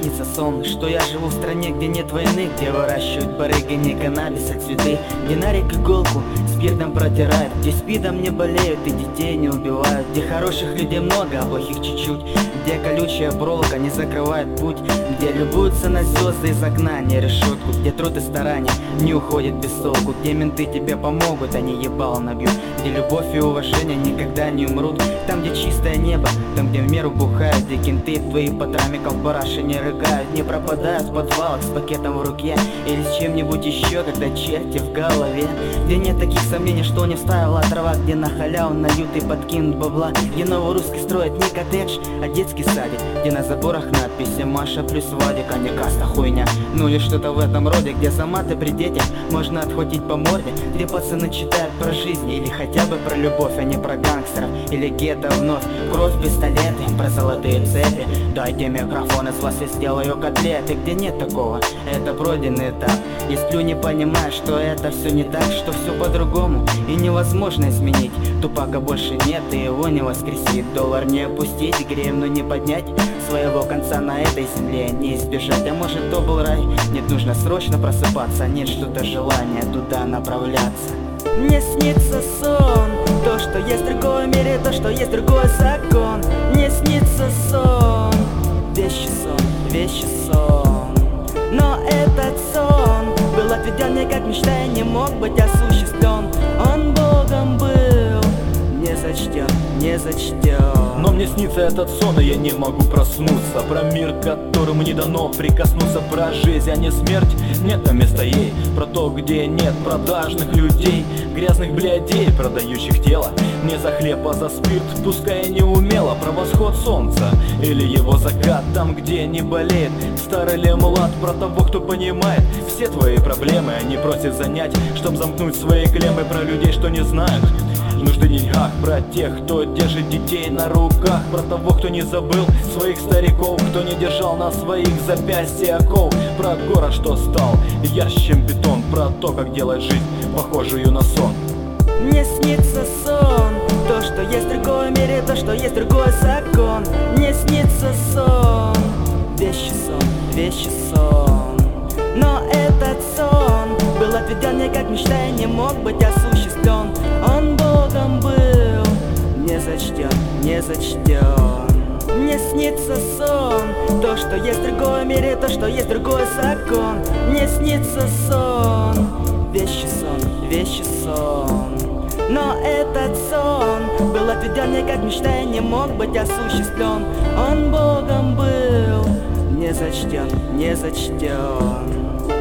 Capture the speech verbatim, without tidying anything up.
снится сон, что я живу в стране, где нет войны, где выращивают барыги, не каннабис, а цветы, где нарик иголку спиртом протирают, где спидом не болеют и детей не убивают, где хороших людей много, а плохих чуть-чуть, где колючая проволока не закрывает путь, где любуются на звезды из окна, не решетку, где труд и старания не уходит без толку, где менты тебе помогут, а не ебало набьют, где любовь и уважение никогда не умрут, там, где чистое небо, там, где в меру бухают, где кенты твои по трамикам параши не рыгают, не пропадают в подвалах с пакетом в руке или с чем-нибудь еще, когда черти в голове, где нет таких сомнений, что не вставила трава, где на халяву нают и подкинут бабла, где новорусский строит не коттедж, а детский садик, где на заборах надписи Маша плюс Вадик, а не каста хуйня, ну или что-то в этом роде, где за маты при детях можно отхватить по морде, где пацаны читают про жизнь или хотя бы про любовь, а не про гангстеров или гетто вновь, кровь, пистолеты, про золотые цепи, дайте микрофон, из вас я сделаю котлеты, где нет такого, это пройденный этап, и сплю не понимая, что это все не так, что все по-другому и невозможно изменить, Тупака больше нет и его не воскресит, доллар не опустить, гривну не поднять, своего конца на этой земле не избежать, а может то был рай, нет, нужно срочно просыпаться, нет что-то желания туда направляться. Мне снится сон, то, что есть в другом мире, то, что есть другой закон. Мне снится сон, вещи сон, вещи сон. Но этот сон был отведен мне как мечта и не мог быть осуществлен. Он Богом был не зачтен, не зачтен. Но мне снится этот сон, и я не могу проснуться. Про мир, которому не дано прикоснуться. Про жизнь, а не смерть, нет на места ей. Про то, где нет продажных людей, грязных блядей, продающих тело не за хлеб, а за спирт, пускай и не умело. Про восход солнца или его закат, там, где не болеет старый или млад. Про того, кто понимает все твои проблемы, они просят занять, чтоб замкнуть свои клеммы. Про людей, что не знают нужды в деньгах, про тех, кто держит детей на руках, про того, кто не забыл своих стариков, кто не держал на своих запястьях оков, про город, что стал ярче, чем бетон, про то, как делать жизнь похожую на сон. Мне снится сон, то, что есть в другом мире, то, что есть другой закон. Мне снится сон, вещи сон, вещи сон. Но этот сон был отведен мне как мечта и не мог быть осуществлен. Он Богом был не зачтен, не зачтен. Мне снится сон, то, что есть в другом мире, то, что есть другой закон. Мне снится сон, вещи сон, вещи сон. Но этот сон был отведен мне как мечта и не мог быть осуществлен. Он Богом был не зачтен, не зачтен.